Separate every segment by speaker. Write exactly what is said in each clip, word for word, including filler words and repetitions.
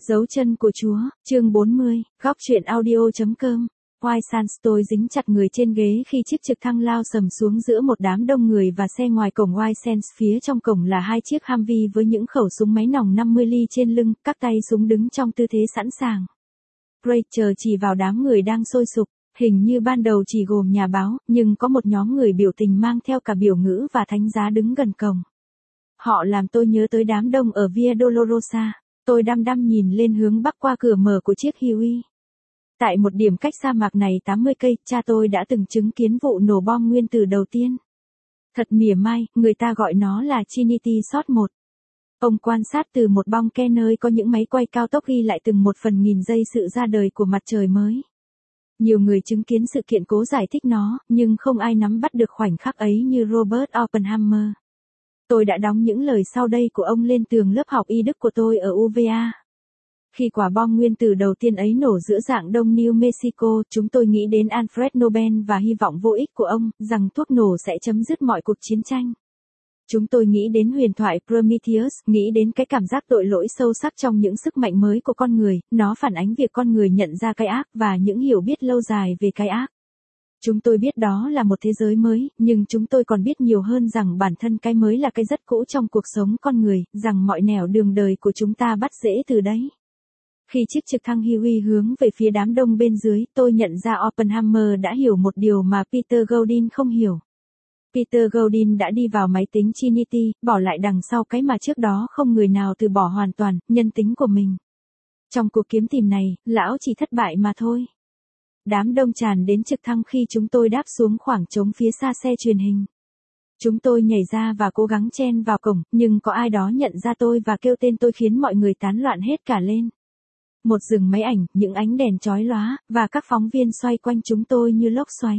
Speaker 1: Dấu chân của Chúa, chương bốn mươi, góc truyện audio.com. White Sands tôi dính chặt người trên ghế khi chiếc trực thăng lao sầm xuống giữa một đám đông người và xe ngoài cổng White Sands. Phía trong cổng là hai chiếc Humvee với những khẩu súng máy nòng năm mươi ly trên lưng, các tay súng đứng trong tư thế sẵn sàng. Rachel chỉ vào đám người đang sôi sục, hình như ban đầu chỉ gồm nhà báo, nhưng có một nhóm người biểu tình mang theo cả biểu ngữ và thánh giá đứng gần cổng. Họ làm tôi nhớ tới đám đông ở Via Dolorosa. Tôi đăm đăm nhìn lên hướng bắc qua cửa mở của chiếc Huey. Tại một điểm cách sa mạc này tám mươi cây, cha tôi đã từng chứng kiến vụ nổ bom nguyên tử đầu tiên. Thật mỉa mai, người ta gọi nó là Trinity Shot một. Ông quan sát từ một bong ke nơi có những máy quay cao tốc ghi lại từng một phần nghìn giây sự ra đời của mặt trời mới. Nhiều người chứng kiến sự kiện cố giải thích nó, nhưng không ai nắm bắt được khoảnh khắc ấy như Robert Oppenheimer. Tôi đã đóng những lời sau đây của ông lên tường lớp học y đức của tôi ở u vê a. Khi quả bom nguyên tử đầu tiên ấy nổ giữa rạng đông New Mexico, chúng tôi nghĩ đến Alfred Nobel và hy vọng vô ích của ông, rằng thuốc nổ sẽ chấm dứt mọi cuộc chiến tranh. Chúng tôi nghĩ đến huyền thoại Prometheus, nghĩ đến cái cảm giác tội lỗi sâu sắc trong những sức mạnh mới của con người, nó phản ánh việc con người nhận ra cái ác và những hiểu biết lâu dài về cái ác. Chúng tôi biết đó là một thế giới mới, nhưng chúng tôi còn biết nhiều hơn rằng bản thân cái mới là cái rất cũ trong cuộc sống con người, rằng mọi nẻo đường đời của chúng ta bắt rễ từ đấy. Khi chiếc trực thăng Huey hướng về phía đám đông bên dưới, tôi nhận ra Oppenheimer đã hiểu một điều mà Peter Godin không hiểu. Peter Godin đã đi vào máy tính Trinity, bỏ lại đằng sau cái mà trước đó không người nào từ bỏ hoàn toàn, nhân tính của mình. Trong cuộc kiếm tìm này, lão chỉ thất bại mà thôi. Đám đông tràn đến trực thăng khi chúng tôi đáp xuống khoảng trống phía xa xe truyền hình. Chúng tôi nhảy ra và cố gắng chen vào cổng, nhưng có ai đó nhận ra tôi và kêu tên tôi khiến mọi người tán loạn hết cả lên. Một rừng máy ảnh, những ánh đèn chói lóa, và các phóng viên xoay quanh chúng tôi như lốc xoáy.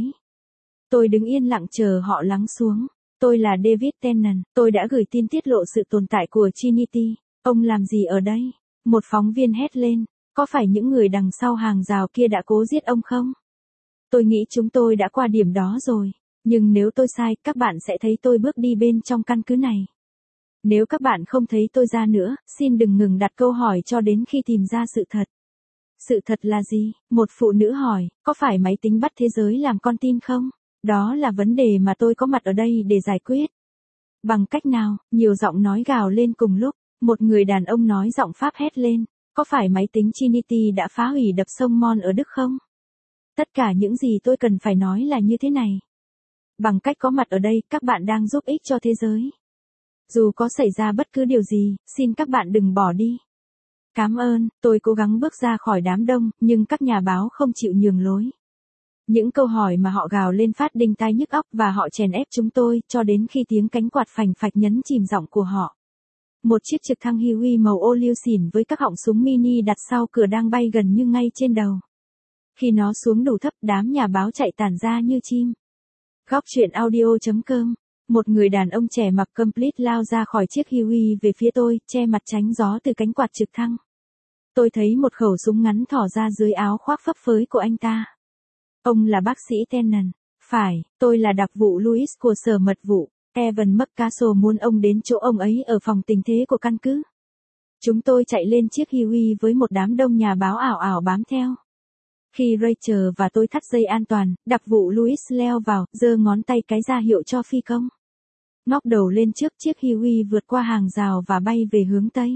Speaker 1: Tôi đứng yên lặng chờ họ lắng xuống. Tôi là David Tennant, tôi đã gửi tin tiết lộ sự tồn tại của Trinity. Ông làm gì ở đây? Một phóng viên hét lên. Có phải những người đằng sau hàng rào kia đã cố giết ông không? Tôi nghĩ chúng tôi đã qua điểm đó rồi. Nhưng nếu tôi sai, các bạn sẽ thấy tôi bước đi bên trong căn cứ này. Nếu các bạn không thấy tôi ra nữa, xin đừng ngừng đặt câu hỏi cho đến khi tìm ra sự thật. Sự thật là gì? Một phụ nữ hỏi, có phải máy tính bắt thế giới làm con tin không? Đó là vấn đề mà tôi có mặt ở đây để giải quyết. Bằng cách nào? Nhiều giọng nói gào lên cùng lúc. Một người đàn ông nói giọng Pháp hét lên. Có phải máy tính Trinity đã phá hủy đập sông Mon ở Đức không? Tất cả những gì tôi cần phải nói là như thế này. Bằng cách có mặt ở đây, các bạn đang giúp ích cho thế giới. Dù có xảy ra bất cứ điều gì, xin các bạn đừng bỏ đi. Cảm ơn, tôi cố gắng bước ra khỏi đám đông, nhưng các nhà báo không chịu nhường lối. Những câu hỏi mà họ gào lên phát đinh tai nhức óc và họ chèn ép chúng tôi, cho đến khi tiếng cánh quạt phành phạch nhấn chìm giọng của họ. Một chiếc trực thăng Huey màu ô liu xỉn với các họng súng mini đặt sau cửa đang bay gần như ngay trên đầu. Khi nó xuống đủ thấp, đám nhà báo chạy tản ra như chim. Góc truyện audio.com. Một người đàn ông trẻ mặc complete lao ra khỏi chiếc Huey về phía tôi, che mặt tránh gió từ cánh quạt trực thăng. Tôi thấy một khẩu súng ngắn thỏ ra dưới áo khoác phấp phới của anh ta. Ông là bác sĩ Tennant. Phải, tôi là đặc vụ Louis của sở mật vụ. Evan McCastle muốn ông đến chỗ ông ấy ở phòng tình thế của căn cứ. Chúng tôi chạy lên chiếc Huey với một đám đông nhà báo ảo ảo bám theo. Khi Rachel và tôi thắt dây an toàn, đặc vụ Louis leo vào, giơ ngón tay cái ra hiệu cho phi công. Ngóc đầu lên trước, chiếc Huey vượt qua hàng rào và bay về hướng Tây.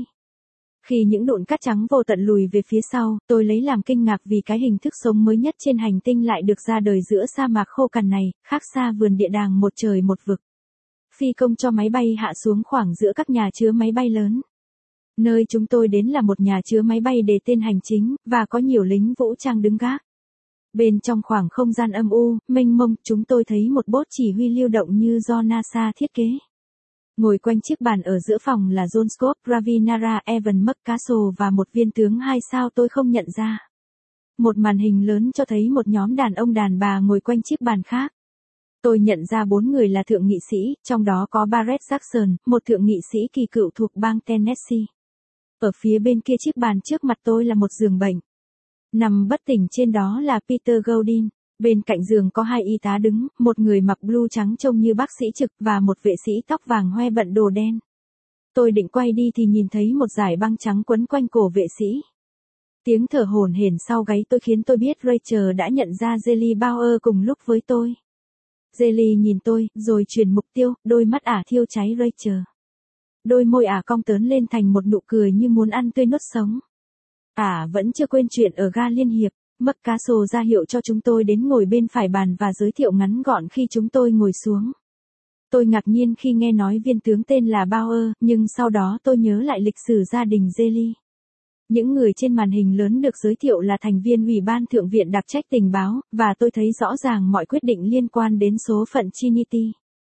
Speaker 1: Khi những đụn cát trắng vô tận lùi về phía sau, tôi lấy làm kinh ngạc vì cái hình thức sống mới nhất trên hành tinh lại được ra đời giữa sa mạc khô cằn này, khác xa vườn địa đàng một trời một vực. Phi công cho máy bay hạ xuống khoảng giữa các nhà chứa máy bay lớn. Nơi chúng tôi đến là một nhà chứa máy bay để tên hành chính, và có nhiều lính vũ trang đứng gác. Bên trong khoảng không gian âm u, mênh mông, chúng tôi thấy một bốt chỉ huy lưu động như do NASA thiết kế. Ngồi quanh chiếc bàn ở giữa phòng là John Scott, Ravi Nara, Evan McCastle và một viên tướng hai sao tôi không nhận ra. Một màn hình lớn cho thấy một nhóm đàn ông đàn bà ngồi quanh chiếc bàn khác. Tôi nhận ra bốn người là thượng nghị sĩ, trong đó có Barrett Jackson, một thượng nghị sĩ kỳ cựu thuộc bang Tennessee. Ở phía bên kia chiếc bàn trước mặt tôi là một giường bệnh. Nằm bất tỉnh trên đó là Peter Godin. Bên cạnh giường có hai y tá đứng, một người mặc blue trắng trông như bác sĩ trực và một vệ sĩ tóc vàng hoe bận đồ đen. Tôi định quay đi thì nhìn thấy một dải băng trắng quấn quanh cổ vệ sĩ. Tiếng thở hổn hển sau gáy tôi khiến tôi biết Rachel đã nhận ra Jelly Bauer cùng lúc với tôi. Jelly nhìn tôi, rồi chuyển mục tiêu, đôi mắt ả thiêu cháy Rachel. Đôi môi ả cong tớn lên thành một nụ cười như muốn ăn tươi nuốt sống. Ả vẫn chưa quên chuyện ở ga Liên Hiệp. McCastle ra hiệu cho chúng tôi đến ngồi bên phải bàn và giới thiệu ngắn gọn khi chúng tôi ngồi xuống. Tôi ngạc nhiên khi nghe nói viên tướng tên là Bauer, nhưng sau đó tôi nhớ lại lịch sử gia đình Jelly. Những người trên màn hình lớn được giới thiệu là thành viên Ủy ban Thượng viện đặc trách tình báo, và tôi thấy rõ ràng mọi quyết định liên quan đến số phận Trinity.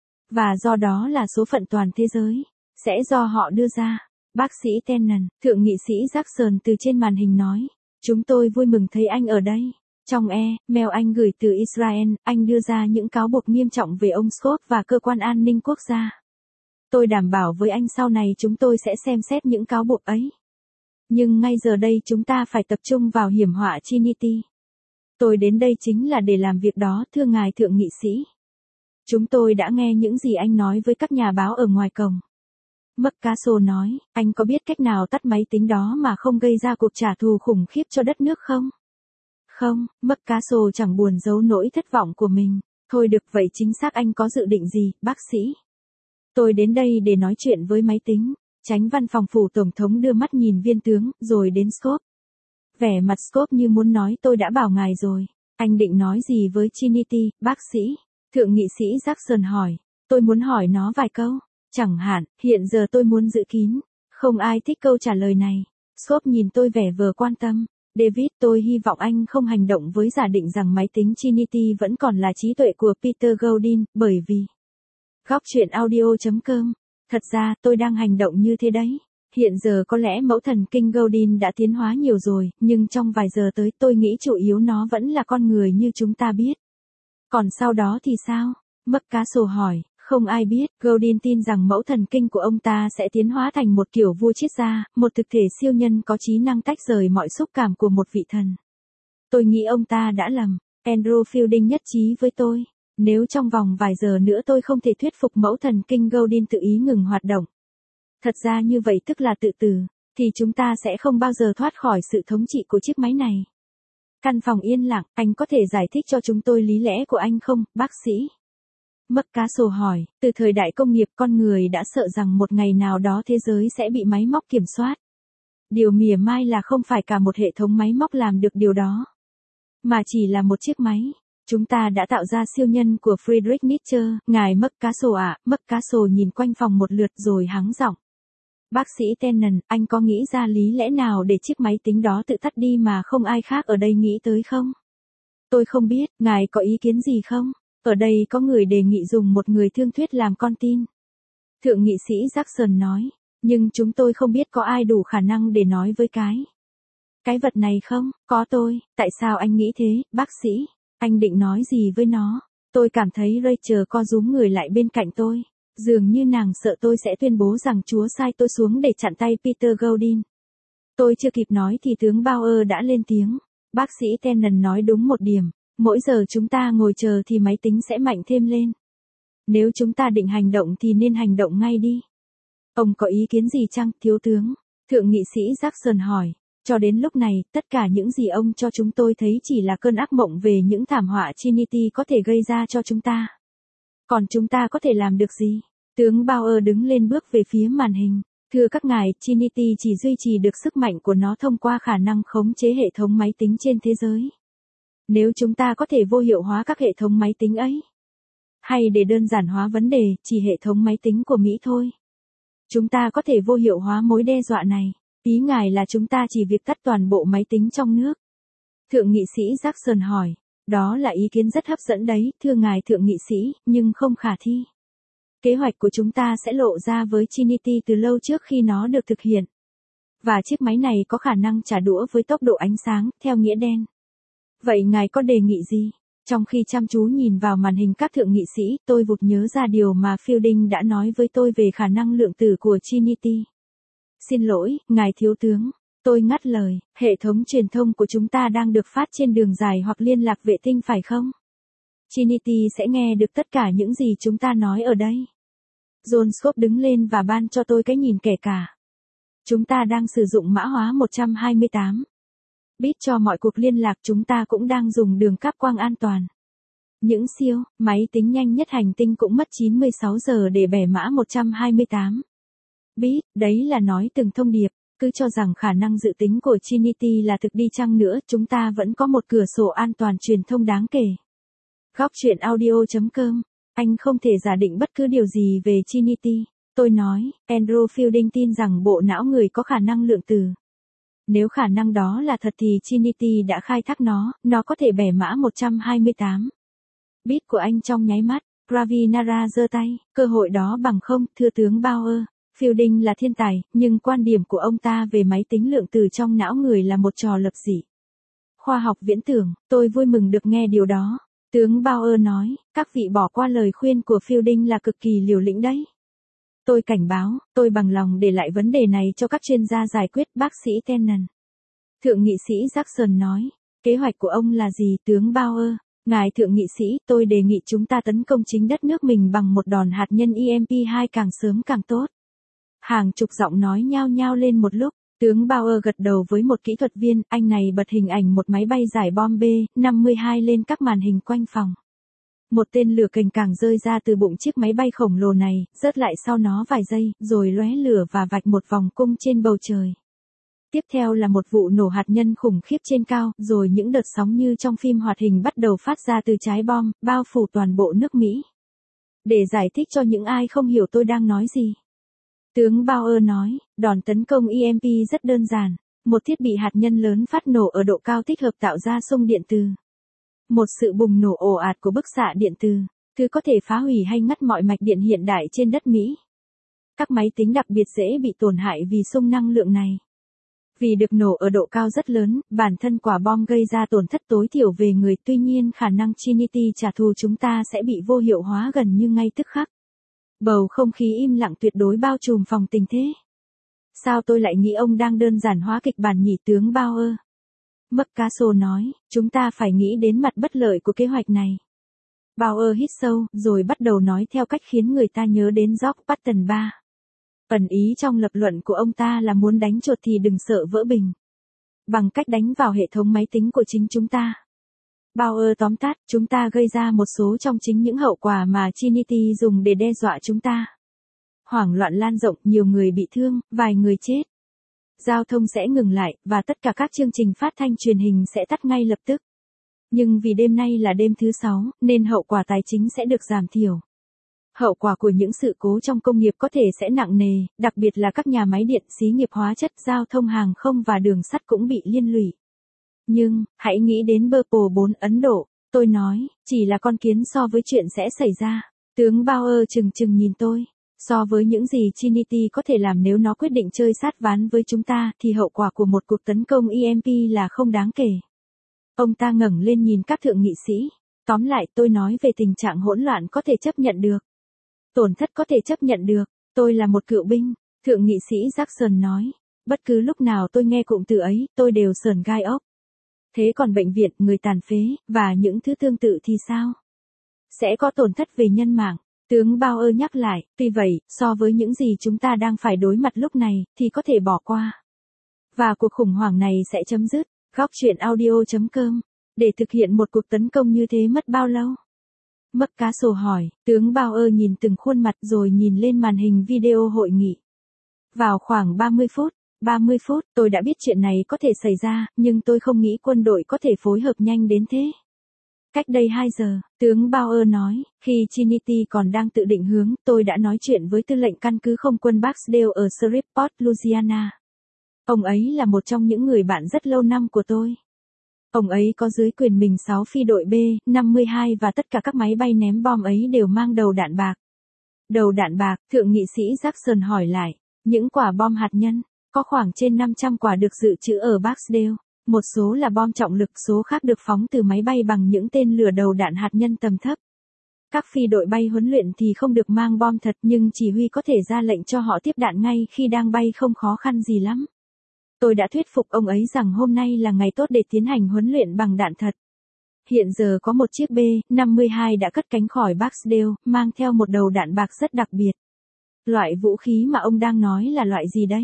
Speaker 1: Và do đó là số phận toàn thế giới, sẽ do họ đưa ra. Bác sĩ Tennant, thượng nghị sĩ Jackson từ trên màn hình nói. Chúng tôi vui mừng thấy anh ở đây. Trong e-mail anh gửi từ Israel, anh đưa ra những cáo buộc nghiêm trọng về ông Scott và cơ quan an ninh quốc gia. Tôi đảm bảo với anh sau này chúng tôi sẽ xem xét những cáo buộc ấy. Nhưng ngay giờ đây chúng ta phải tập trung vào hiểm họa Trinity. Tôi đến đây chính là để làm việc đó, thưa ngài thượng nghị sĩ. Chúng tôi đã nghe những gì anh nói với các nhà báo ở ngoài cổng. McCastle nói, anh có biết cách nào tắt máy tính đó mà không gây ra cuộc trả thù khủng khiếp cho đất nước không? Không, McCastle chẳng buồn giấu nỗi thất vọng của mình. Thôi được vậy chính xác anh có dự định gì, bác sĩ? Tôi đến đây để nói chuyện với máy tính. Chánh văn phòng phủ tổng thống đưa mắt nhìn viên tướng, rồi đến Scott. Vẻ mặt Scott như muốn nói tôi đã bảo ngài rồi. Anh định nói gì với Trinity, bác sĩ? Thượng nghị sĩ Jackson hỏi. Tôi muốn hỏi nó vài câu. Chẳng hạn, hiện giờ tôi muốn giữ kín. Không ai thích câu trả lời này. Scott nhìn tôi vẻ vờ quan tâm. David, tôi hy vọng anh không hành động với giả định rằng máy tính Trinity vẫn còn là trí tuệ của Peter Godin, bởi vì... Góc chuyện audio chấm com. Thật ra, tôi đang hành động như thế đấy. Hiện giờ có lẽ mẫu thần kinh Godin đã tiến hóa nhiều rồi, nhưng trong vài giờ tới tôi nghĩ chủ yếu nó vẫn là con người như chúng ta biết. Còn sau đó thì sao? McCastle hỏi. Không ai biết, Godin tin rằng mẫu thần kinh của ông ta sẽ tiến hóa thành một kiểu vua triết gia, một thực thể siêu nhân có trí năng tách rời mọi xúc cảm của một vị thần. Tôi nghĩ ông ta đã lầm. Andrew Fielding nhất trí với tôi. Nếu trong vòng vài giờ nữa tôi không thể thuyết phục mẫu thần kinh Godin tự ý ngừng hoạt động. Thật ra như vậy tức là tự tử, thì chúng ta sẽ không bao giờ thoát khỏi sự thống trị của chiếc máy này. Căn phòng yên lặng, anh có thể giải thích cho chúng tôi lý lẽ của anh không, bác sĩ? McCastle hỏi, từ thời đại công nghiệp con người đã sợ rằng một ngày nào đó thế giới sẽ bị máy móc kiểm soát. Điều mỉa mai là không phải cả một hệ thống máy móc làm được điều đó, mà chỉ là một chiếc máy. Chúng ta đã tạo ra siêu nhân của Friedrich Nietzsche, ngài McCastle ạ. À. McCastle nhìn quanh phòng một lượt rồi hắng giọng. Bác sĩ Tennant, anh có nghĩ ra lý lẽ nào để chiếc máy tính đó tự tắt đi mà không ai khác ở đây nghĩ tới không? Tôi không biết, ngài có ý kiến gì không? Ở đây có người đề nghị dùng một người thương thuyết làm con tin. Thượng nghị sĩ Jackson nói, nhưng chúng tôi không biết có ai đủ khả năng để nói với cái. Cái vật này không? Có tôi. Tại sao anh nghĩ thế, bác sĩ? Anh định nói gì với nó? Tôi cảm thấy Rachel co rúm người lại bên cạnh tôi. Dường như nàng sợ tôi sẽ tuyên bố rằng Chúa sai tôi xuống để chặn tay Peter Godin. Tôi chưa kịp nói thì tướng Bauer đã lên tiếng. Bác sĩ Tennant nói đúng một điểm. Mỗi giờ chúng ta ngồi chờ thì máy tính sẽ mạnh thêm lên. Nếu chúng ta định hành động thì nên hành động ngay đi. Ông có ý kiến gì chăng, thiếu tướng? Thượng nghị sĩ Jackson hỏi. Cho đến lúc này, tất cả những gì ông cho chúng tôi thấy chỉ là cơn ác mộng về những thảm họa Trinity có thể gây ra cho chúng ta. Còn chúng ta có thể làm được gì? Tướng Bauer đứng lên bước về phía màn hình. Thưa các ngài, Trinity chỉ duy trì được sức mạnh của nó thông qua khả năng khống chế hệ thống máy tính trên thế giới. Nếu chúng ta có thể vô hiệu hóa các hệ thống máy tính ấy, hay để đơn giản hóa vấn đề, chỉ hệ thống máy tính của Mỹ thôi, chúng ta có thể vô hiệu hóa mối đe dọa này. Ý ngài là chúng ta chỉ việc tắt toàn bộ máy tính trong nước. Thượng nghị sĩ Jackson hỏi, đó là ý kiến rất hấp dẫn đấy, thưa ngài thượng nghị sĩ, nhưng không khả thi. Kế hoạch của chúng ta sẽ lộ ra với Trinity từ lâu trước khi nó được thực hiện. Và chiếc máy này có khả năng trả đũa với tốc độ ánh sáng, theo nghĩa đen. Vậy ngài có đề nghị gì? Trong khi chăm chú nhìn vào màn hình các thượng nghị sĩ, tôi vụt nhớ ra điều mà Fielding đã nói với tôi về khả năng lượng tử của Trinity. Xin lỗi, ngài thiếu tướng. Tôi ngắt lời, hệ thống truyền thông của chúng ta đang được phát trên đường dài hoặc liên lạc vệ tinh phải không? Trinity sẽ nghe được tất cả những gì chúng ta nói ở đây. John Scott đứng lên và ban cho tôi cái nhìn kể cả. Chúng ta đang sử dụng mã hóa một trăm hai mươi tám. Biết cho mọi cuộc liên lạc chúng ta cũng đang dùng đường cáp quang an toàn. Những siêu, máy tính nhanh nhất hành tinh cũng mất chín mươi sáu giờ để bẻ mã một trăm hai mươi tám. Biết, đấy là nói từng thông điệp, cứ cho rằng khả năng dự tính của Trinity là thực đi chăng nữa, chúng ta vẫn có một cửa sổ an toàn truyền thông đáng kể. Góc chuyện audio chấm com, anh không thể giả định bất cứ điều gì về Trinity. Tôi nói, Andrew Fielding tin rằng bộ não người có khả năng lượng từ. Nếu khả năng đó là thật thì Trinity đã khai thác nó, nó có thể bẻ mã một trăm hai mươi tám. Bit của anh trong nháy mắt, Ravi Nara giơ tay, cơ hội đó bằng không, thưa tướng Bauer. Fielding là thiên tài, nhưng quan điểm của ông ta về máy tính lượng từ trong não người là một trò lập dị. Khoa học viễn tưởng, tôi vui mừng được nghe điều đó. Tướng Bauer nói, các vị bỏ qua lời khuyên của Fielding là cực kỳ liều lĩnh đấy. Tôi cảnh báo, tôi bằng lòng để lại vấn đề này cho các chuyên gia giải quyết, bác sĩ Tennant. Thượng nghị sĩ Jackson nói, kế hoạch của ông là gì, tướng Bauer? Ngài thượng nghị sĩ, tôi đề nghị chúng ta tấn công chính đất nước mình bằng một đòn hạt nhân E M P hai càng sớm càng tốt. Hàng chục giọng nói nhao nhao lên một lúc, tướng Bauer gật đầu với một kỹ thuật viên, anh này bật hình ảnh một máy bay giải bom B năm mươi hai lên các màn hình quanh phòng. Một tên lửa cành càng rơi ra từ bụng chiếc máy bay khổng lồ này, rớt lại sau nó vài giây, rồi lóe lửa và vạch một vòng cung trên bầu trời. Tiếp theo là một vụ nổ hạt nhân khủng khiếp trên cao, rồi những đợt sóng như trong phim hoạt hình bắt đầu phát ra từ trái bom, bao phủ toàn bộ nước Mỹ. Để giải thích cho những ai không hiểu tôi đang nói gì. Tướng Bauer nói, đòn tấn công E M P rất đơn giản, một thiết bị hạt nhân lớn phát nổ ở độ cao thích hợp tạo ra xung điện từ. Một sự bùng nổ ồ ạt của bức xạ điện từ, thứ có thể phá hủy hay ngắt mọi mạch điện hiện đại trên đất Mỹ. Các máy tính đặc biệt dễ bị tổn hại vì xung năng lượng này. Vì được nổ ở độ cao rất lớn, bản thân quả bom gây ra tổn thất tối thiểu về người, tuy nhiên khả năng Trinity trả thù chúng ta sẽ bị vô hiệu hóa gần như ngay tức khắc. Bầu không khí im lặng tuyệt đối bao trùm phòng tình thế. Sao tôi lại nghĩ ông đang đơn giản hóa kịch bản nhỉ, tướng Bauer? McCaso nói, chúng ta phải nghĩ đến mặt bất lợi của kế hoạch này. Bauer hít sâu, rồi bắt đầu nói theo cách khiến người ta nhớ đến George Patton ba. Ẩn ý trong lập luận của ông ta là muốn đánh chuột thì đừng sợ vỡ bình. Bằng cách đánh vào hệ thống máy tính của chính chúng ta. Bauer tóm tắt, chúng ta gây ra một số trong chính những hậu quả mà Trinity dùng để đe dọa chúng ta. Hoảng loạn lan rộng, nhiều người bị thương, vài người chết. Giao thông sẽ ngừng lại, và tất cả các chương trình phát thanh truyền hình sẽ tắt ngay lập tức. Nhưng vì đêm nay là đêm thứ sáu, nên hậu quả tài chính sẽ được giảm thiểu. Hậu quả của những sự cố trong công nghiệp có thể sẽ nặng nề, đặc biệt là các nhà máy điện, xí nghiệp hóa chất, giao thông hàng không và đường sắt cũng bị liên lụy. Nhưng, hãy nghĩ đến Purple bốn Ấn Độ, tôi nói, chỉ là con kiến so với chuyện sẽ xảy ra. Tướng Bauer chừng chừng nhìn tôi. So với những gì Trinity có thể làm nếu nó quyết định chơi sát ván với chúng ta, thì hậu quả của một cuộc tấn công E M P là không đáng kể. Ông ta ngẩng lên nhìn các thượng nghị sĩ. Tóm lại, tôi nói về tình trạng hỗn loạn có thể chấp nhận được. Tổn thất có thể chấp nhận được. Tôi là một cựu binh, thượng nghị sĩ Jackson nói. Bất cứ lúc nào tôi nghe cụm từ ấy, tôi đều sởn gai ốc. Thế còn bệnh viện, người tàn phế, và những thứ tương tự thì sao? Sẽ có tổn thất về nhân mạng. Tướng Bauer nhắc lại, tuy vậy, so với những gì chúng ta đang phải đối mặt lúc này, thì có thể bỏ qua. Và cuộc khủng hoảng này sẽ chấm dứt. Góc chuyện audio chấm com. Để thực hiện một cuộc tấn công như thế mất bao lâu? McCaso hỏi, tướng Bauer nhìn từng khuôn mặt rồi nhìn lên màn hình video hội nghị. Vào khoảng ba mươi phút, ba mươi phút, tôi đã biết chuyện này có thể xảy ra, nhưng tôi không nghĩ quân đội có thể phối hợp nhanh đến thế. Cách đây hai giờ, tướng Bauer nói, khi Trinity còn đang tự định hướng, tôi đã nói chuyện với tư lệnh căn cứ không quân Barksdale ở Shreveport, Louisiana. Ông ấy là một trong những người bạn rất lâu năm của tôi. Ông ấy có dưới quyền mình sáu phi đội B năm mươi hai và tất cả các máy bay ném bom ấy đều mang đầu đạn bạc. Đầu đạn bạc, thượng nghị sĩ Jackson hỏi lại, những quả bom hạt nhân, có khoảng trên năm trăm quả được dự trữ ở Barksdale. Một số là bom trọng lực, số khác được phóng từ máy bay bằng những tên lửa đầu đạn hạt nhân tầm thấp. Các phi đội bay huấn luyện thì không được mang bom thật, nhưng chỉ huy có thể ra lệnh cho họ tiếp đạn ngay khi đang bay, không khó khăn gì lắm. Tôi đã thuyết phục ông ấy rằng hôm nay là ngày tốt để tiến hành huấn luyện bằng đạn thật. Hiện giờ có một chiếc B năm mươi hai đã cất cánh khỏi Barksdale, mang theo một đầu đạn bạc rất đặc biệt. Loại vũ khí mà ông đang nói là loại gì đấy?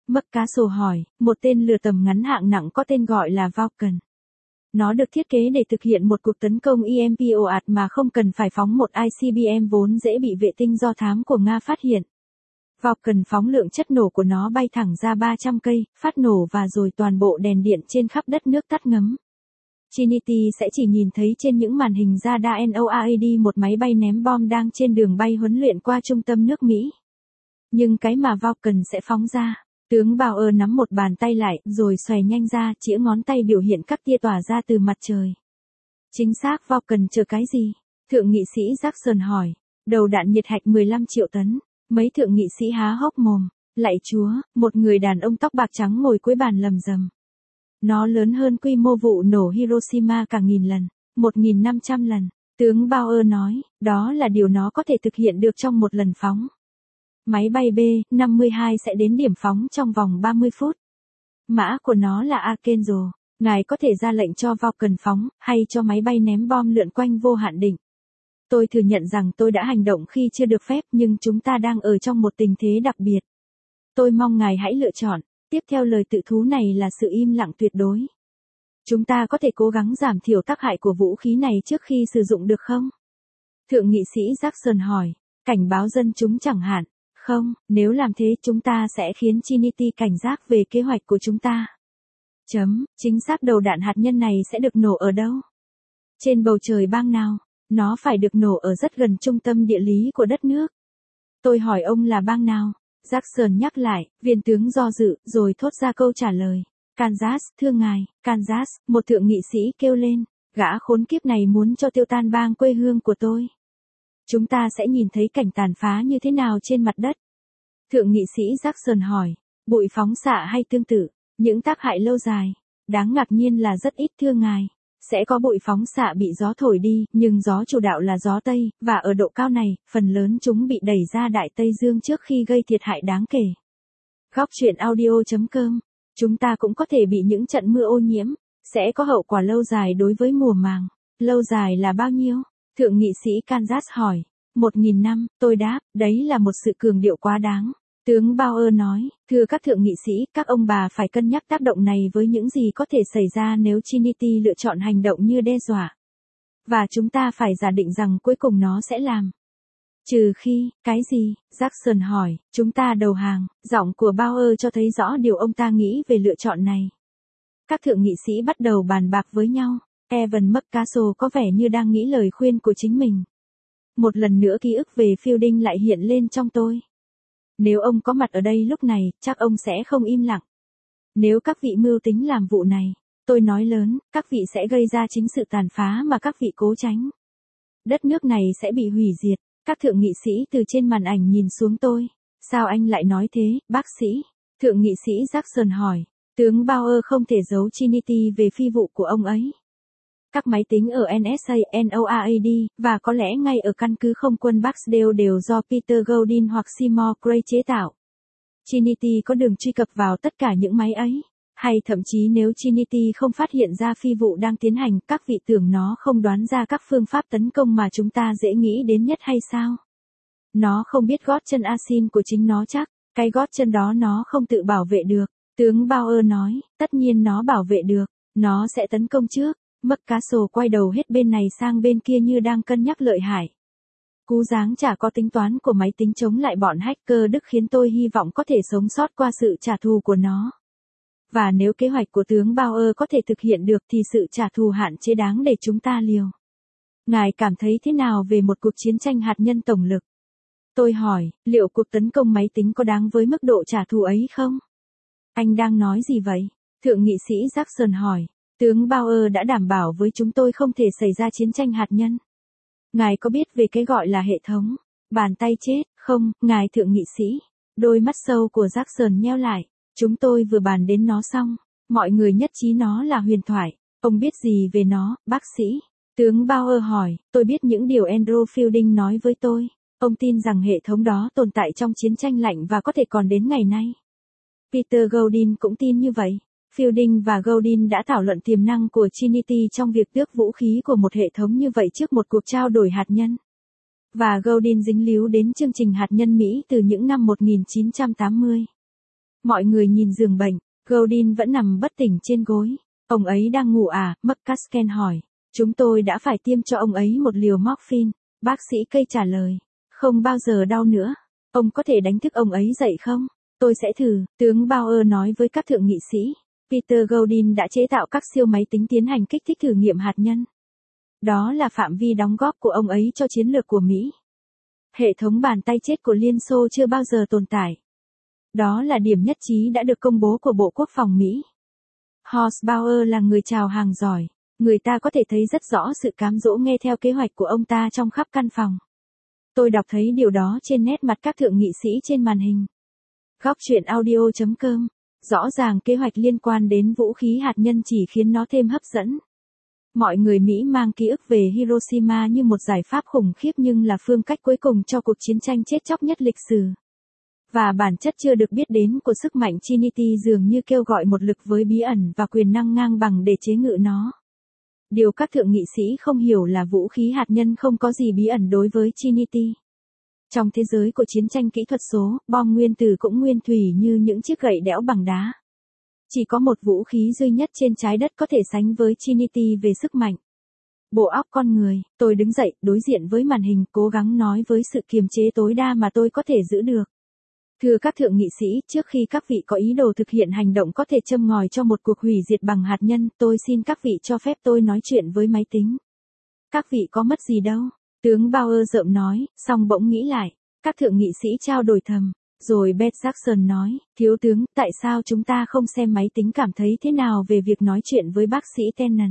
Speaker 1: McCastle hỏi, một tên lửa tầm ngắn hạng nặng có tên gọi là Falcon. Nó được thiết kế để thực hiện một cuộc tấn công e em pê ồ ạt mà không cần phải phóng một i xê bê em vốn dễ bị vệ tinh do thám của Nga phát hiện. Falcon phóng lượng chất nổ của nó bay thẳng ra ba trăm cây, phát nổ và rồi toàn bộ đèn điện trên khắp đất nước tắt ngấm. Trinity sẽ chỉ nhìn thấy trên những màn hình radar NORAD một máy bay ném bom đang trên đường bay huấn luyện qua trung tâm nước Mỹ. Nhưng cái mà Falcon sẽ phóng ra, tướng Bauer nắm một bàn tay lại, rồi xòe nhanh ra, chĩa ngón tay biểu hiện các tia tỏa ra từ mặt trời. Chính xác, Falcon chờ cái gì? Thượng nghị sĩ Jackson hỏi. Đầu đạn nhiệt hạch mười lăm triệu tấn. Mấy thượng nghị sĩ há hốc mồm. Lạy Chúa, một người đàn ông tóc bạc trắng ngồi cuối bàn lầm rầm. Nó lớn hơn quy mô vụ nổ Hiroshima cả nghìn lần, một nghìn năm trăm lần. Tướng Bauer nói, đó là điều nó có thể thực hiện được trong một lần phóng. Máy bay B năm mươi hai sẽ đến điểm phóng trong vòng ba mươi phút. Mã của nó là Archangel. Ngài có thể ra lệnh cho Falcon phóng, hay cho máy bay ném bom lượn quanh vô hạn định. Tôi thừa nhận rằng tôi đã hành động khi chưa được phép, nhưng chúng ta đang ở trong một tình thế đặc biệt. Tôi mong ngài hãy lựa chọn. Tiếp theo lời tự thú này là sự im lặng tuyệt đối. Chúng ta có thể cố gắng giảm thiểu tác hại của vũ khí này trước khi sử dụng được không? Thượng nghị sĩ Jackson hỏi, cảnh báo dân chúng chẳng hạn. Không, nếu làm thế chúng ta sẽ khiến Trinity cảnh giác về kế hoạch của chúng ta. Chấm, chính xác đầu đạn hạt nhân này sẽ được nổ ở đâu? Trên bầu trời bang nào? Nó phải được nổ ở rất gần trung tâm địa lý của đất nước. Tôi hỏi ông là bang nào? Jackson nhắc lại, viên tướng do dự, rồi thốt ra câu trả lời. Kansas, thưa ngài, Kansas, một thượng nghị sĩ kêu lên, gã khốn kiếp này muốn cho tiêu tan bang quê hương của tôi. Chúng ta sẽ nhìn thấy cảnh tàn phá như thế nào trên mặt đất? Thượng nghị sĩ Jackson hỏi, bụi phóng xạ hay tương tự, những tác hại lâu dài? Đáng ngạc nhiên là rất ít thưa ngài. Sẽ có bụi phóng xạ bị gió thổi đi, nhưng gió chủ đạo là gió Tây, và ở độ cao này, phần lớn chúng bị đẩy ra Đại Tây Dương trước khi gây thiệt hại đáng kể. Góc truyện audio chấm com. Chúng ta cũng có thể bị những trận mưa ô nhiễm, sẽ có hậu quả lâu dài đối với mùa màng. Lâu dài là bao nhiêu? Thượng nghị sĩ Kansas hỏi. Một nghìn năm, tôi đáp, đấy là một sự cường điệu quá đáng. Tướng Bauer nói, thưa các thượng nghị sĩ, các ông bà phải cân nhắc tác động này với những gì có thể xảy ra nếu Trinity lựa chọn hành động như đe dọa. Và chúng ta phải giả định rằng cuối cùng nó sẽ làm. Trừ khi, cái gì? Jackson hỏi, chúng ta đầu hàng. Giọng của Bauer cho thấy rõ điều ông ta nghĩ về lựa chọn này. Các thượng nghị sĩ bắt đầu bàn bạc với nhau. Evan McCastle có vẻ như đang nghĩ lời khuyên của chính mình. Một lần nữa ký ức về Fielding lại hiện lên trong tôi. Nếu ông có mặt ở đây lúc này, chắc ông sẽ không im lặng. Nếu các vị mưu tính làm vụ này, tôi nói lớn, các vị sẽ gây ra chính sự tàn phá mà các vị cố tránh. Đất nước này sẽ bị hủy diệt. Các thượng nghị sĩ từ trên màn ảnh nhìn xuống tôi. Sao anh lại nói thế, bác sĩ? Thượng nghị sĩ Jackson hỏi. Tướng Bauer không thể giấu Trinity về phi vụ của ông ấy. Các máy tính ở en ét a, NORAD, và có lẽ ngay ở căn cứ không quân Barksdale đều do Peter Godin hoặc Seymour Cray chế tạo. Trinity có đường truy cập vào tất cả những máy ấy. Hay thậm chí nếu Trinity không phát hiện ra phi vụ đang tiến hành, các vị tưởng nó không đoán ra các phương pháp tấn công mà chúng ta dễ nghĩ đến nhất hay sao? Nó không biết gót chân Asin của chính nó chắc, cái gót chân đó nó không tự bảo vệ được. Tướng Bauer nói, tất nhiên nó bảo vệ được, nó sẽ tấn công trước. McCastle quay đầu hết bên này sang bên kia như đang cân nhắc lợi hại. Cú giáng chả có tính toán của máy tính chống lại bọn hacker Đức khiến tôi hy vọng có thể sống sót qua sự trả thù của nó. Và nếu kế hoạch của tướng Bauer có thể thực hiện được thì sự trả thù hạn chế đáng để chúng ta liều. Ngài cảm thấy thế nào về một cuộc chiến tranh hạt nhân tổng lực? Tôi hỏi, liệu cuộc tấn công máy tính có đáng với mức độ trả thù ấy không? Anh đang nói gì vậy? Thượng nghị sĩ Jackson hỏi. Tướng Bauer đã đảm bảo với chúng tôi không thể xảy ra chiến tranh hạt nhân. Ngài có biết về cái gọi là hệ thống bàn tay chết không, ngài thượng nghị sĩ? Đôi mắt sâu của Jackson nheo lại. Chúng tôi vừa bàn đến nó xong. Mọi người nhất trí nó là huyền thoại. Ông biết gì về nó, bác sĩ? Tướng Bauer hỏi, tôi biết những điều Andrew Fielding nói với tôi. Ông tin rằng hệ thống đó tồn tại trong chiến tranh lạnh và có thể còn đến ngày nay. Peter Godin cũng tin như vậy. Fielding và Godin đã thảo luận tiềm năng của Trinity trong việc tước vũ khí của một hệ thống như vậy trước một cuộc trao đổi hạt nhân. Và Godin dính líu đến chương trình hạt nhân Mỹ từ những năm một nghìn chín trăm tám mươi. Mọi người nhìn giường bệnh, Goldin vẫn nằm bất tỉnh trên gối. Ông ấy đang ngủ à? McCaskill hỏi. Chúng tôi đã phải tiêm cho ông ấy một liều morphine. Bác sĩ Cây trả lời. Không bao giờ đau nữa. Ông có thể đánh thức ông ấy dậy không? Tôi sẽ thử, tướng Bauer nói với các thượng nghị sĩ. Peter Goldin đã chế tạo các siêu máy tính tiến hành kích thích thử nghiệm hạt nhân. Đó là phạm vi đóng góp của ông ấy cho chiến lược của Mỹ. Hệ thống bàn tay chết của Liên Xô chưa bao giờ tồn tại. Đó là điểm nhất trí đã được công bố của Bộ Quốc phòng Mỹ. Horst Bauer là người chào hàng giỏi. Người ta có thể thấy rất rõ sự cám dỗ nghe theo kế hoạch của ông ta trong khắp căn phòng. Tôi đọc thấy điều đó trên nét mặt các thượng nghị sĩ trên màn hình. Góc truyện audio chấm com. Rõ ràng kế hoạch liên quan đến vũ khí hạt nhân chỉ khiến nó thêm hấp dẫn. Mọi người Mỹ mang ký ức về Hiroshima như một giải pháp khủng khiếp nhưng là phương cách cuối cùng cho cuộc chiến tranh chết chóc nhất lịch sử. Và bản chất chưa được biết đến của sức mạnh Trinity dường như kêu gọi một lực với bí ẩn và quyền năng ngang bằng để chế ngự nó. Điều các thượng nghị sĩ không hiểu là vũ khí hạt nhân không có gì bí ẩn đối với Trinity. Trong thế giới của chiến tranh kỹ thuật số, bom nguyên tử cũng nguyên thủy như những chiếc gậy đẽo bằng đá. Chỉ có một vũ khí duy nhất trên trái đất có thể sánh với Trinity về sức mạnh. Bộ óc con người. Tôi đứng dậy, đối diện với màn hình, cố gắng nói với sự kiềm chế tối đa mà tôi có thể giữ được. Thưa các thượng nghị sĩ, trước khi các vị có ý đồ thực hiện hành động có thể châm ngòi cho một cuộc hủy diệt bằng hạt nhân, tôi xin các vị cho phép tôi nói chuyện với máy tính. Các vị có mất gì đâu. Tướng Bauer rợm nói, xong bỗng nghĩ lại. Các thượng nghị sĩ trao đổi thầm. Rồi Beth Jackson nói, thiếu tướng, tại sao chúng ta không xem máy tính cảm thấy thế nào về việc nói chuyện với bác sĩ Tennant?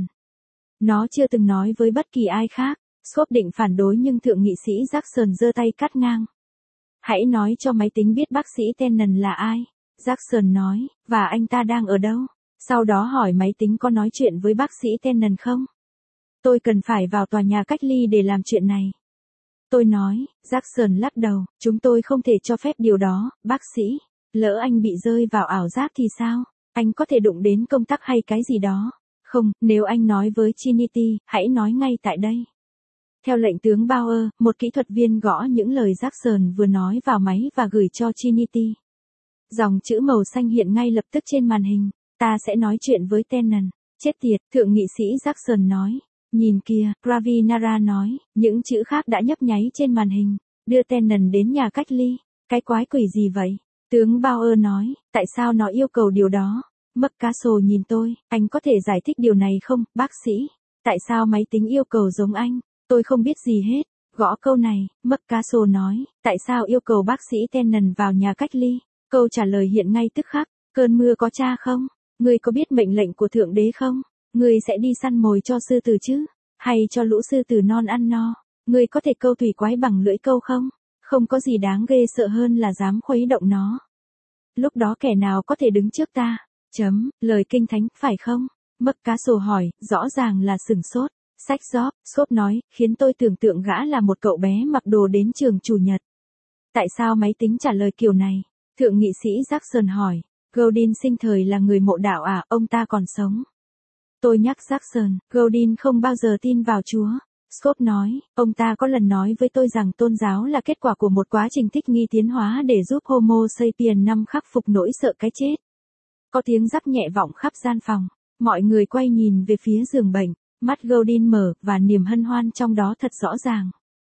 Speaker 1: Nó chưa từng nói với bất kỳ ai khác. Scott định phản đối nhưng thượng nghị sĩ Jackson giơ tay cắt ngang. Hãy nói cho máy tính biết bác sĩ Tennant là ai. Jackson nói, và anh ta đang ở đâu? Sau đó hỏi máy tính có nói chuyện với bác sĩ Tennant không? Tôi cần phải vào tòa nhà cách ly để làm chuyện này. Tôi nói, Jackson lắc đầu, chúng tôi không thể cho phép điều đó, bác sĩ. Lỡ anh bị rơi vào ảo giác thì sao? Anh có thể đụng đến công tắc hay cái gì đó. Không, nếu anh nói với Trinity, hãy nói ngay tại đây. Theo lệnh tướng Bauer, một kỹ thuật viên gõ những lời Jackson vừa nói vào máy và gửi cho Trinity. Dòng chữ màu xanh hiện ngay lập tức trên màn hình. Ta sẽ nói chuyện với Tennant. Chết tiệt, thượng nghị sĩ Jackson nói. Nhìn kìa, Ravinara nói, những chữ khác đã nhấp nháy trên màn hình. Đưa Tennant đến nhà cách ly. Cái quái quỷ gì vậy? Tướng Bauer nói, tại sao nó yêu cầu điều đó? McCaskill nhìn tôi, anh có thể giải thích điều này không, bác sĩ? Tại sao máy tính yêu cầu giống anh? Tôi không biết gì hết. Gõ câu này, McCaskill nói, tại sao yêu cầu bác sĩ Tennant vào nhà cách ly? Câu trả lời hiện ngay tức khắc, cơn mưa có cha không? Ngươi có biết mệnh lệnh của Thượng Đế không? Ngươi sẽ đi săn mồi cho sư tử chứ? Hay cho lũ sư tử non ăn no? Ngươi có thể câu thủy quái bằng lưỡi câu không? Không có gì đáng ghê sợ hơn là dám khuấy động nó. Lúc đó kẻ nào có thể đứng trước ta? Chấm, lời kinh thánh, phải không? McCaskill hỏi, rõ ràng là sửng sốt. Sách Job, Scott nói, khiến tôi tưởng tượng gã là một cậu bé mặc đồ đến trường chủ nhật. Tại sao máy tính trả lời kiểu này? Thượng nghị sĩ Jackson hỏi. Goldin sinh thời là người mộ đạo à, ông ta còn sống. Tôi nhắc Jackson, Goldin không bao giờ tin vào Chúa. Scott nói, ông ta có lần nói với tôi rằng tôn giáo là kết quả của một quá trình thích nghi tiến hóa để giúp Homo sapiens năm khắc phục nỗi sợ cái chết. Có tiếng rắc nhẹ vọng khắp gian phòng. Mọi người quay nhìn về phía giường bệnh. Mắt Goldin mở, và niềm hân hoan trong đó thật rõ ràng.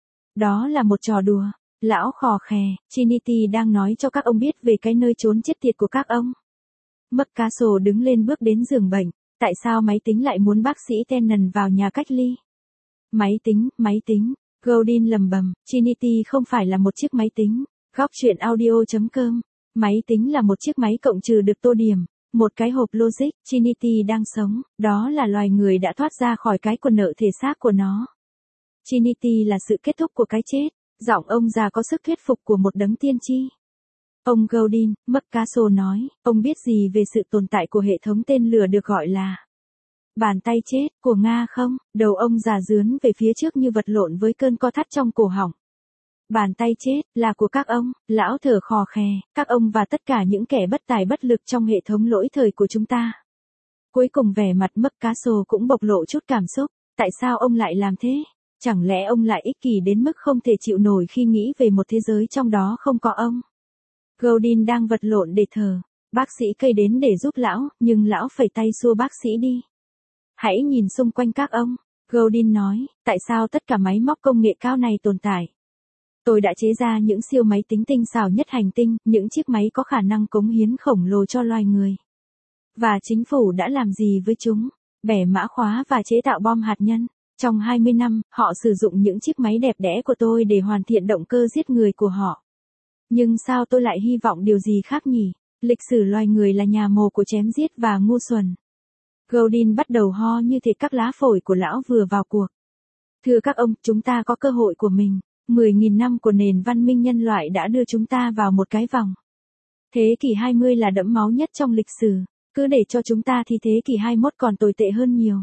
Speaker 1: Đó là một trò đùa. Lão khò khè, Trinity đang nói cho các ông biết về cái nơi trốn chết tiệt của các ông. McCaskill đứng lên bước đến giường bệnh. Tại sao máy tính lại muốn bác sĩ Tennant vào nhà cách ly? Máy tính, máy tính. Goldin lầm bầm, Trinity không phải là một chiếc máy tính. Góc truyện audio chấm com. Máy tính là một chiếc máy cộng trừ được tô điểm. Một cái hộp logic, Trinity đang sống, đó là loài người đã thoát ra khỏi cái quần nợ thể xác của nó. Trinity là sự kết thúc của cái chết. Giọng ông già có sức thuyết phục của một đấng tiên tri. Ông Goldin, McCaskill nói, ông biết gì về sự tồn tại của hệ thống tên lửa được gọi là bàn tay chết của Nga không? Đầu ông già dướn về phía trước như vật lộn với cơn co thắt trong cổ họng. Bàn tay chết, là của các ông, lão thở khò khè, các ông và tất cả những kẻ bất tài bất lực trong hệ thống lỗi thời của chúng ta. Cuối cùng vẻ mặt McCaskill cũng bộc lộ chút cảm xúc, tại sao ông lại làm thế? Chẳng lẽ ông lại ích kỷ đến mức không thể chịu nổi khi nghĩ về một thế giới trong đó không có ông? Goldin đang vật lộn để thở. Bác sĩ cây đến để giúp lão, nhưng lão phẩy tay xua bác sĩ đi. Hãy nhìn xung quanh các ông, Goldin nói, tại sao tất cả máy móc công nghệ cao này tồn tại? Tôi đã chế ra những siêu máy tính tinh xảo nhất hành tinh, những chiếc máy có khả năng cống hiến khổng lồ cho loài người. Và chính phủ đã làm gì với chúng? Bẻ mã khóa và chế tạo bom hạt nhân. Trong hai mươi năm, họ sử dụng những chiếc máy đẹp đẽ của tôi để hoàn thiện động cơ giết người của họ. Nhưng sao tôi lại hy vọng điều gì khác nhỉ? Lịch sử loài người là nhà mồ của chém giết và ngu xuẩn. Goldin bắt đầu ho như thể các lá phổi của lão vừa vào cuộc. Thưa các ông, chúng ta có cơ hội của mình. mười nghìn năm của nền văn minh nhân loại đã đưa chúng ta vào một cái vòng. Thế kỷ hai mươi là đẫm máu nhất trong lịch sử. Cứ để cho chúng ta thì thế kỷ hai mươi mốt còn tồi tệ hơn nhiều.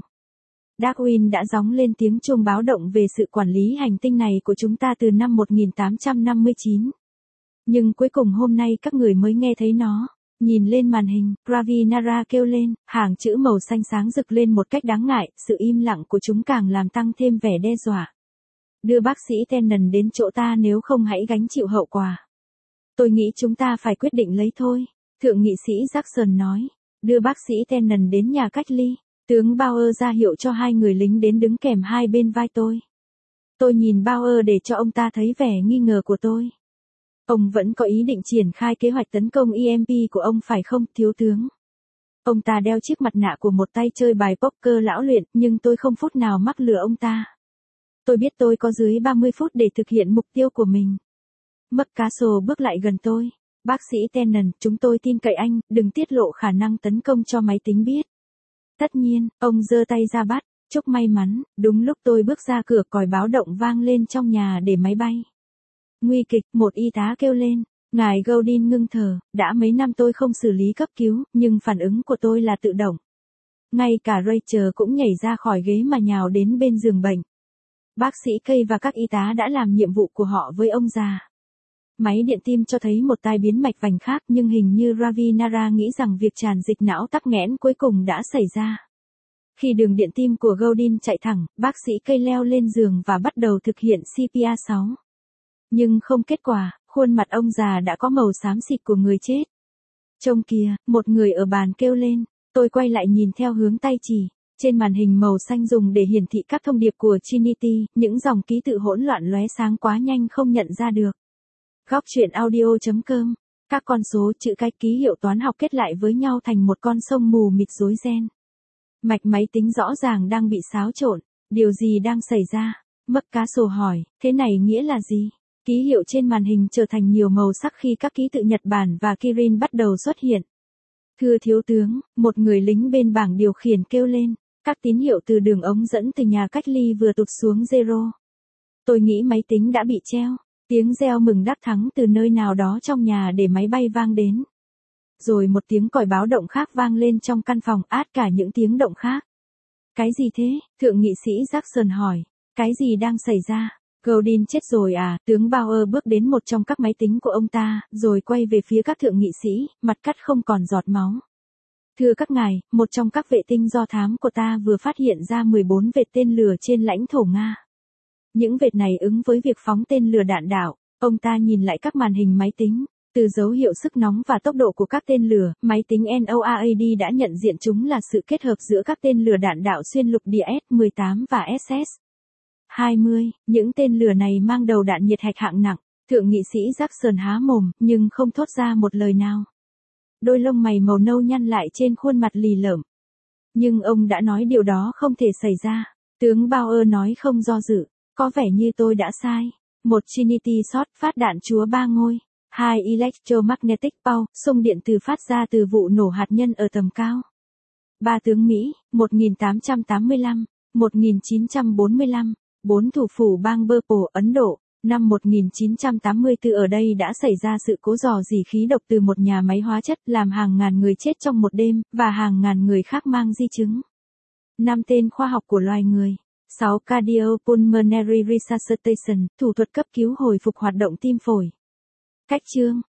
Speaker 1: Darwin đã gióng lên tiếng chuông báo động về sự quản lý hành tinh này của chúng ta từ năm một nghìn tám trăm năm mươi chín. Nhưng cuối cùng hôm nay các người mới nghe thấy nó. Nhìn lên màn hình, Ravinara kêu lên, hàng chữ màu xanh sáng rực lên một cách đáng ngại, sự im lặng của chúng càng làm tăng thêm vẻ đe dọa. Đưa bác sĩ Tennant đến chỗ ta, nếu không hãy gánh chịu hậu quả. Tôi nghĩ chúng ta phải quyết định lấy thôi, Thượng nghị sĩ Jackson nói. Đưa bác sĩ Tennant đến nhà cách ly. Tướng Bauer ra hiệu cho hai người lính đến đứng kèm hai bên vai tôi. Tôi nhìn Bauer để cho ông ta thấy vẻ nghi ngờ của tôi. Ông vẫn có ý định triển khai kế hoạch tấn công E M P của ông phải không, thiếu tướng? Ông ta đeo chiếc mặt nạ của một tay chơi bài poker lão luyện, nhưng tôi không phút nào mắc lừa ông ta. Tôi biết tôi có dưới ba mươi phút để thực hiện mục tiêu của mình. McCastle bước lại gần tôi. Bác sĩ Tennant, chúng tôi tin cậy anh, đừng tiết lộ khả năng tấn công cho máy tính biết. Tất nhiên, ông giơ tay ra bắt, chúc may mắn, đúng lúc tôi bước ra cửa còi báo động vang lên trong nhà để máy bay. Nguy kịch, một y tá kêu lên. Ngài Goldin ngưng thở, đã mấy năm tôi không xử lý cấp cứu, nhưng phản ứng của tôi là tự động. Ngay cả Rachel cũng nhảy ra khỏi ghế mà nhào đến bên giường bệnh. Bác sĩ Kay và các y tá đã làm nhiệm vụ của họ với ông già. Máy điện tim cho thấy một tai biến mạch vành khác, nhưng hình như Ravinara nghĩ rằng việc tràn dịch não tắc nghẽn cuối cùng đã xảy ra. Khi đường điện tim của Goldin chạy thẳng, bác sĩ Kay leo lên giường và bắt đầu thực hiện C P R sáu. Nhưng không kết quả, khuôn mặt ông già đã có màu xám xịt của người chết. Trông kìa, một người ở bàn kêu lên. Tôi quay lại nhìn theo hướng tay chỉ. Trên màn hình màu xanh dùng để hiển thị các thông điệp của Trinity, những dòng ký tự hỗn loạn lóe sáng quá nhanh không nhận ra được. Góc truyện audio chấm com. Các con số chữ cái ký hiệu toán học kết lại với nhau thành một con sông mù mịt rối ren. Mạch máy tính rõ ràng đang bị xáo trộn. Điều gì đang xảy ra? McCastle hỏi, thế này nghĩa là gì? Ký hiệu trên màn hình trở thành nhiều màu sắc khi các ký tự Nhật Bản và Kirin bắt đầu xuất hiện. Thưa thiếu tướng, một người lính bên bảng điều khiển kêu lên. Các tín hiệu từ đường ống dẫn từ nhà cách ly vừa tụt xuống zero. Tôi nghĩ máy tính đã bị treo. Tiếng reo mừng đắc thắng từ nơi nào đó trong nhà để máy bay vang đến. Rồi một tiếng còi báo động khác vang lên trong căn phòng, át cả những tiếng động khác. Cái gì thế? Thượng nghị sĩ Jackson hỏi. Cái gì đang xảy ra? Goldin chết rồi à? Tướng Bauer bước đến một trong các máy tính của ông ta, rồi quay về phía các thượng nghị sĩ, mặt cắt không còn giọt máu. Thưa các ngài, một trong các vệ tinh do thám của ta vừa phát hiện ra mười bốn vệt tên lửa trên lãnh thổ Nga. Những vệt này ứng với việc phóng tên lửa đạn đạo. Ông ta nhìn lại các màn hình máy tính. Từ dấu hiệu sức nóng và tốc độ của các tên lửa, máy tính NORAD đã nhận diện chúng là sự kết hợp giữa các tên lửa đạn đạo xuyên lục địa S mười tám và S S hai mươi. Những tên lửa này mang đầu đạn nhiệt hạch hạng nặng. Thượng nghị sĩ Jackson há mồm, nhưng không thốt ra một lời nào. Đôi lông mày màu nâu nhăn lại trên khuôn mặt lì lợm. Nhưng ông đã nói điều đó không thể xảy ra. Tướng Bauer nói không do dự. Có vẻ như tôi đã sai. Một Trinity shot phát đạn chúa ba ngôi. Hai Electromagnetic pulse, xung điện từ phát ra từ vụ nổ hạt nhân ở tầm cao. Ba tướng Mỹ, một nghìn tám trăm tám mươi lăm, một nghìn chín trăm bốn mươi lăm. Bốn thủ phủ bang Purple, Ấn Độ. Năm một nghìn chín trăm tám mươi tư ở đây đã xảy ra sự cố rò rỉ khí độc từ một nhà máy hóa chất làm hàng ngàn người chết trong một đêm, và hàng ngàn người khác mang di chứng. Năm tên khoa học của loài người. sáu Cardiopulmonary Resuscitation, thủ thuật cấp cứu hồi phục hoạt động tim phổi. Cách chương